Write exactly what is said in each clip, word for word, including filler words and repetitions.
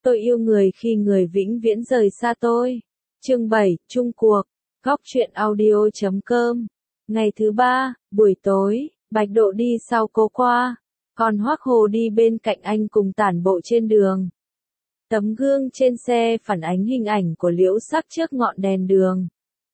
Tôi yêu người khi người vĩnh viễn rời xa tôi. Chương bảy, chung cuộc. Góc truyện audio chấm com. Ngày thứ ba, buổi tối, Bạch Độ đi sau cô qua, còn Hoắc Hồ đi bên cạnh anh cùng tản bộ trên đường. Tấm gương trên xe phản ánh hình ảnh của Liễu Sắc trước ngọn đèn đường.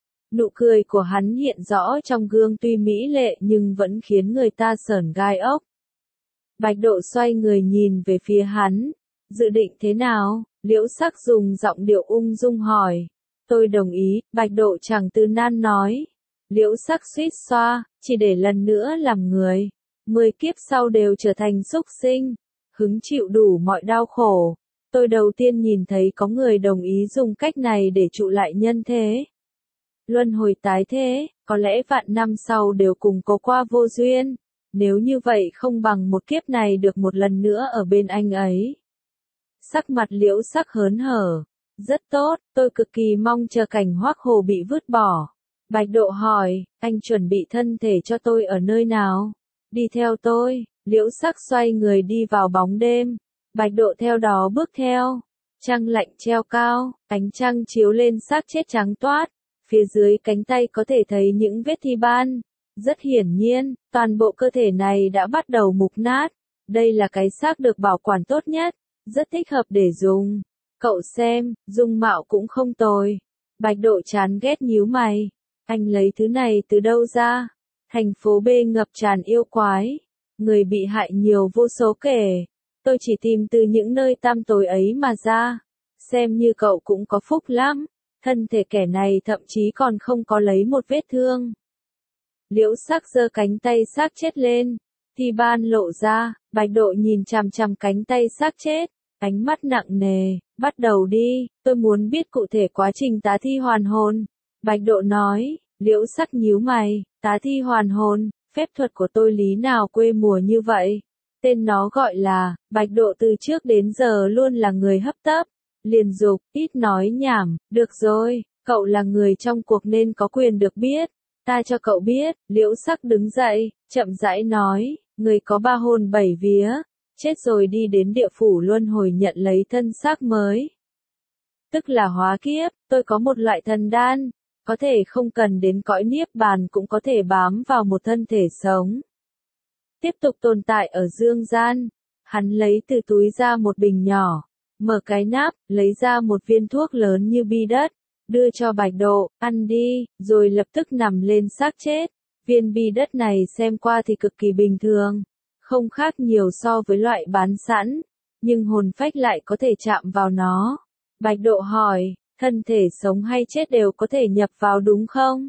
Nụ cười của hắn hiện rõ trong gương tuy mỹ lệ nhưng vẫn khiến người ta sởn gai ốc. Bạch Độ xoay người nhìn về phía hắn. Dự định thế nào? Liễu Sắc dùng giọng điệu ung dung hỏi. Tôi đồng ý, Bạch Độ chẳng từ nan nói. Liễu Sắc suýt xoa, chỉ để lần nữa làm người. Mười kiếp sau đều trở thành súc sinh, hứng chịu đủ mọi đau khổ. Tôi đầu tiên nhìn thấy có người đồng ý dùng cách này để trụ lại nhân thế. Luân hồi tái thế, có lẽ vạn năm sau đều cùng có qua vô duyên. Nếu như vậy không bằng một kiếp này được một lần nữa ở bên anh ấy. Sắc mặt Liễu Sắc hớn hở. Rất tốt, tôi cực kỳ mong chờ cảnh Hoắc Hồ bị vứt bỏ. Bạch Độ hỏi, anh chuẩn bị thân thể cho tôi ở nơi nào? Đi theo tôi. Liễu Sắc xoay người đi vào bóng đêm. Bạch Độ theo đó bước theo. Trăng lạnh treo cao, ánh trăng chiếu lên xác chết trắng toát. Phía dưới cánh tay có thể thấy những vết thi ban. Rất hiển nhiên, toàn bộ cơ thể này đã bắt đầu mục nát. Đây là cái xác được bảo quản tốt nhất, rất thích hợp để dùng. Cậu xem, dung mạo cũng không tồi. Bạch Độ chán ghét nhíu mày. Anh lấy thứ này từ đâu ra? Thành phố B ngập tràn yêu quái. Người bị hại nhiều vô số kể. Tôi chỉ tìm từ những nơi tăm tối ấy mà ra. Xem như cậu cũng có phúc lắm. Thân thể kẻ này thậm chí còn không có lấy một vết thương. Liễu Sắc giơ cánh tay xác chết lên. Thi ban lộ ra, Bạch Độ nhìn chằm chằm cánh tay xác chết. Ánh mắt nặng nề, bắt đầu đi, tôi muốn biết cụ thể quá trình tá thi hoàn hồn. Bạch Độ nói. Liễu Sắc nhíu mày, tá thi hoàn hồn, phép thuật của tôi lý nào quê mùa như vậy. Tên nó gọi là, Bạch Độ từ trước đến giờ luôn là người hấp tấp, liền dục, ít nói nhảm, được rồi, cậu là người trong cuộc nên có quyền được biết. Ta cho cậu biết. Liễu Sắc đứng dậy, chậm rãi nói, người có ba hồn bảy vía, chết rồi đi đến địa phủ luân hồi nhận lấy thân xác mới. Tức là hóa kiếp, tôi có một loại thần đan. Có thể không cần đến cõi niết bàn cũng có thể bám vào một thân thể sống. Tiếp tục tồn tại ở dương gian. Hắn lấy từ túi ra một bình nhỏ. Mở cái nắp, lấy ra một viên thuốc lớn như bi đất. Đưa cho Bạch Độ, ăn đi, rồi lập tức nằm lên xác chết. Viên bi đất này xem qua thì cực kỳ bình thường. Không khác nhiều so với loại bán sẵn. Nhưng hồn phách lại có thể chạm vào nó. Bạch Độ hỏi. Thân thể sống hay chết đều có thể nhập vào đúng không?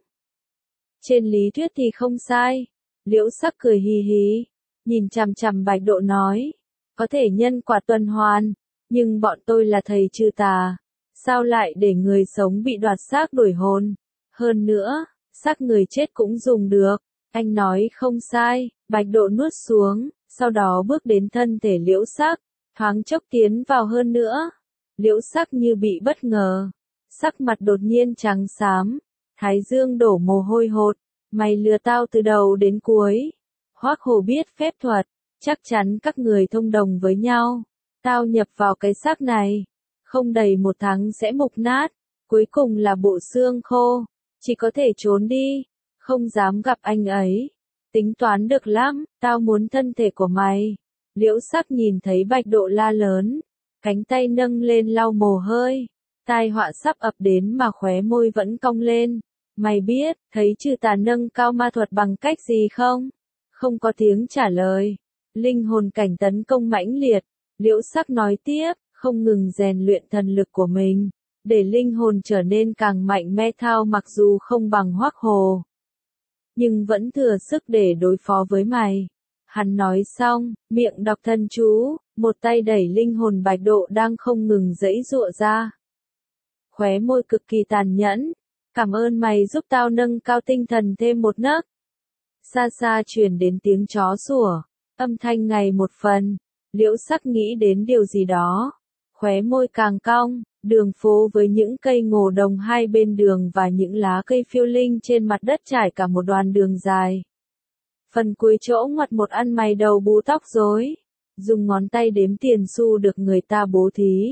Trên lý thuyết thì không sai. Liễu Sắc cười hì hì. Nhìn chằm chằm Bạch Độ nói. Có thể nhân quả tuần hoàn. Nhưng bọn tôi là thầy trừ tà. Sao lại để người sống bị đoạt xác đổi hồn? Hơn nữa, xác người chết cũng dùng được. Anh nói không sai. Bạch Độ nuốt xuống. Sau đó bước đến thân thể Liễu Sắc. Thoáng chốc tiến vào hơn nữa. Liễu Sắc như bị bất ngờ. Sắc mặt đột nhiên trắng xám, thái dương đổ mồ hôi hột, mày lừa tao từ đầu đến cuối. Hoắc Hồ biết phép thuật, chắc chắn các người thông đồng với nhau. Tao nhập vào cái xác này, không đầy một tháng sẽ mục nát, cuối cùng là bộ xương khô, chỉ có thể trốn đi, không dám gặp anh ấy. Tính toán được lắm, tao muốn thân thể của mày. Liễu Sắc nhìn thấy Bạch Độ la lớn, cánh tay nâng lên lau mồ hôi. Tai họa sắp ập đến mà khóe môi vẫn cong lên. Mày biết, thấy trừ tà nâng cao ma thuật bằng cách gì không? Không có tiếng trả lời. Linh hồn cảnh tấn công mãnh liệt. Liễu Sắc nói tiếp, không ngừng rèn luyện thần lực của mình. Để linh hồn trở nên càng mạnh mẽ thao mặc dù không bằng Hoắc Hồ. Nhưng vẫn thừa sức để đối phó với mày. Hắn nói xong, miệng đọc thần chú, một tay đẩy linh hồn Bạch Độ đang không ngừng giãy giụa ra. Khóe môi cực kỳ tàn nhẫn. Cảm ơn mày giúp tao nâng cao tinh thần thêm một nấc. Xa xa truyền đến tiếng chó sủa. Âm thanh ngày một phần. Liễu Sắc nghĩ đến điều gì đó. Khóe môi càng cong. Đường phố với những cây ngô đồng hai bên đường và những lá cây phiêu linh trên mặt đất trải cả một đoạn đường dài. Phần cuối chỗ ngoặt một ăn mày đầu bú tóc rối. Dùng ngón tay đếm tiền xu được người ta bố thí.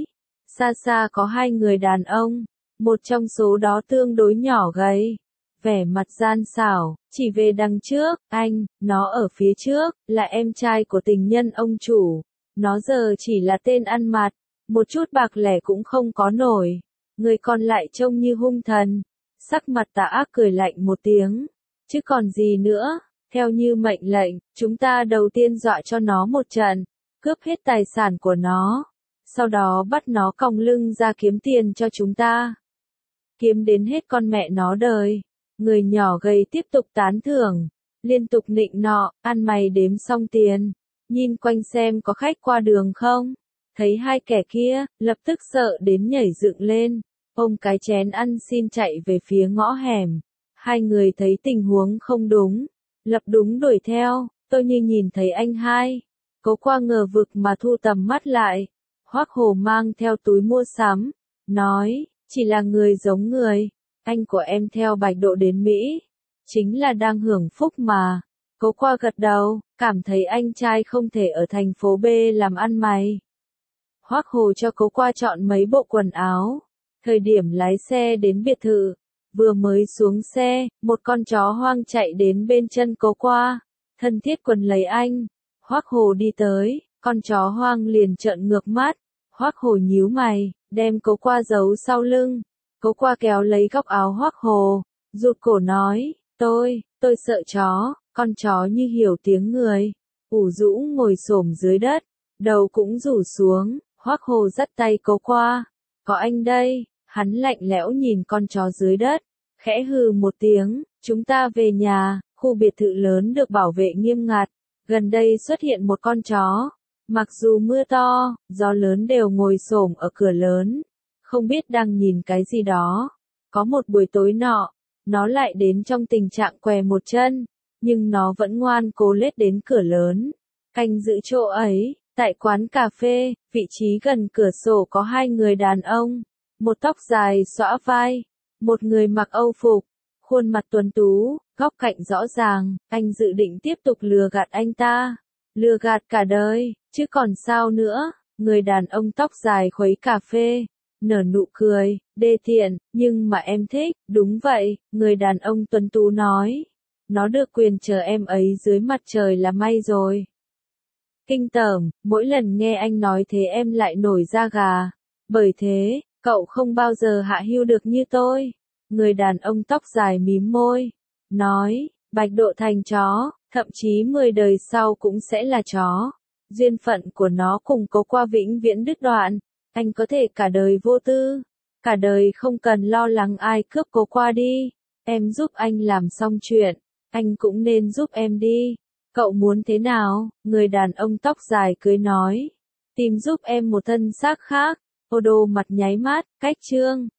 xa xa có hai người đàn ông, một trong số đó tương đối nhỏ gầy, vẻ mặt gian xảo, chỉ về đằng trước, anh, nó ở phía trước, là em trai của tình nhân ông chủ, nó giờ chỉ là tên ăn mặt, một chút bạc lẻ cũng không có nổi, người còn lại trông như hung thần, sắc mặt tà ác cười lạnh một tiếng, chứ còn gì nữa, theo như mệnh lệnh, chúng ta đầu tiên dọa cho nó một trận, cướp hết tài sản của nó, sau đó bắt nó còng lưng ra kiếm tiền cho chúng ta. Kiếm đến hết con mẹ nó đời. Người nhỏ gầy tiếp tục tán thưởng, liên tục nịnh nọ, ăn mày đếm xong tiền, nhìn quanh xem có khách qua đường không. Thấy hai kẻ kia, lập tức sợ đến nhảy dựng lên, ôm cái chén ăn xin chạy về phía ngõ hẻm. Hai người thấy tình huống không đúng, lập đúng đuổi theo, tôi như nhìn thấy anh hai. Cố qua ngờ vực mà thu tầm mắt lại, Hoắc Hồ mang theo túi mua sắm, nói, chỉ là người giống người, anh của em theo Bạch Độ đến Mỹ, chính là đang hưởng phúc mà. Cố qua gật đầu, cảm thấy anh trai không thể ở thành phố B làm ăn mày. Hoắc Hồ cho Cố qua chọn mấy bộ quần áo, thời điểm lái xe đến biệt thự, vừa mới xuống xe, một con chó hoang chạy đến bên chân Cố qua, thân thiết quấn lấy anh. Hoắc Hồ đi tới, con chó hoang liền trợn ngược mắt, Hoắc Hồ nhíu mày, đem Cố qua giấu sau lưng. Cố qua kéo lấy góc áo Hoắc Hồ, rụt cổ nói, tôi, tôi sợ chó, con chó như hiểu tiếng người, ủ rũ ngồi xổm dưới đất, đầu cũng rủ xuống, Hoắc Hồ dắt tay Cố qua, có anh đây, hắn lạnh lẽo nhìn con chó dưới đất, khẽ hừ một tiếng, chúng ta về nhà, khu biệt thự lớn được bảo vệ nghiêm ngặt, gần đây xuất hiện một con chó, mặc dù mưa to, gió lớn đều ngồi xổm ở cửa lớn. Không biết đang nhìn cái gì đó. Có một buổi tối nọ, nó lại đến trong tình trạng què một chân, nhưng nó vẫn ngoan cố lết đến cửa lớn, canh giữ chỗ ấy. Tại quán cà phê, vị trí gần cửa sổ có hai người đàn ông, một tóc dài xõa vai, một người mặc âu phục, khuôn mặt tuấn tú, góc cạnh rõ ràng, anh dự định tiếp tục lừa gạt anh ta, lừa gạt cả đời, chứ còn sao nữa. Người đàn ông tóc dài khuấy cà phê, nở nụ cười, đê tiện, nhưng mà em thích, đúng vậy, người đàn ông tuấn tú nói. Nó được quyền chờ em ấy dưới mặt trời là may rồi. Kinh tởm, mỗi lần nghe anh nói thế em lại nổi da gà. Bởi thế, cậu không bao giờ hạ hưu được như tôi. Người đàn ông tóc dài mím môi, nói, Bạch Độ thành chó, thậm chí mười đời sau cũng sẽ là chó. Duyên phận của nó cùng Cố qua vĩnh viễn đứt đoạn. Anh có thể cả đời vô tư, cả đời không cần lo lắng ai cướp Cố qua đi. Em giúp anh làm xong chuyện, anh cũng nên giúp em đi. Cậu muốn thế nào? Người đàn ông tóc dài cười nói. Tìm giúp em một thân xác khác. Ô đô mặt nháy mắt, cách chương.